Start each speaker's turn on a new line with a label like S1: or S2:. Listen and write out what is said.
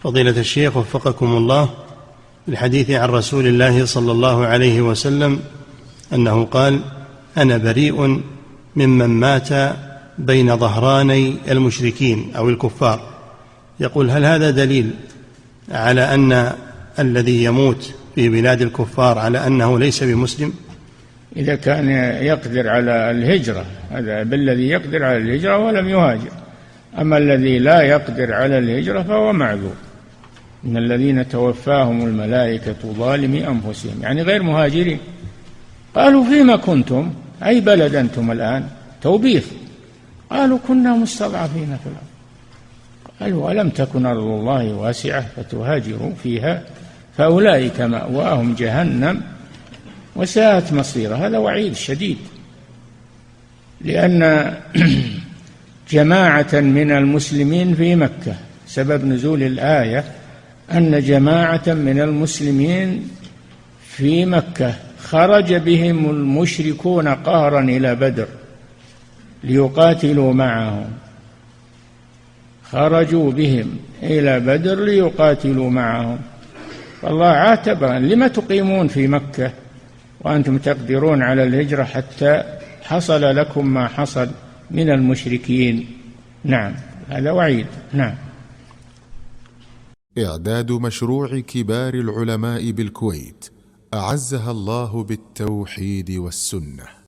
S1: فضيلة الشيخ وفقكم الله، الحديث عن رسول الله صلى الله عليه وسلم أنه قال: أنا بريء ممن مات بين ظهراني المشركين أو الكفار. يقول: هل هذا دليل على أن الذي يموت في بلاد الكفار على أنه ليس بمسلم؟
S2: إذا كان يقدر على الهجرة، هذا بالذي يقدر على الهجرة ولم يهاجر. أما الذي لا يقدر على الهجرة فهو معذور. إن الذين توفاهم الملائكة ظالمي أنفسهم، يعني غير مهاجرين. قالوا: فيما كنتم؟ أي بلد أنتم الآن؟ توبيخ. قالوا: كنا مستضعفين في الأرض. قالوا: ألم تكن أرض الله واسعة فتهاجروا فيها فأولئك مأواهم جهنم وساءت مصيرا. هذا وعيد شديد، لأن جماعة من المسلمين في مكة، سبب نزول الآية أن جماعة من المسلمين في مكة خرج بهم المشركون قهرا إلى بدر ليقاتلوا معهم. خرجوا بهم إلى بدر ليقاتلوا معهم، فالله عاتب: لما تقيمون في مكة وأنتم تقدرون على الهجرة حتى حصل لكم ما حصل من المشركين. نعم، هذا وعيد. نعم.
S3: إعداد مشروع كبار العلماء بالكويت أعزها الله بالتوحيد والسنة.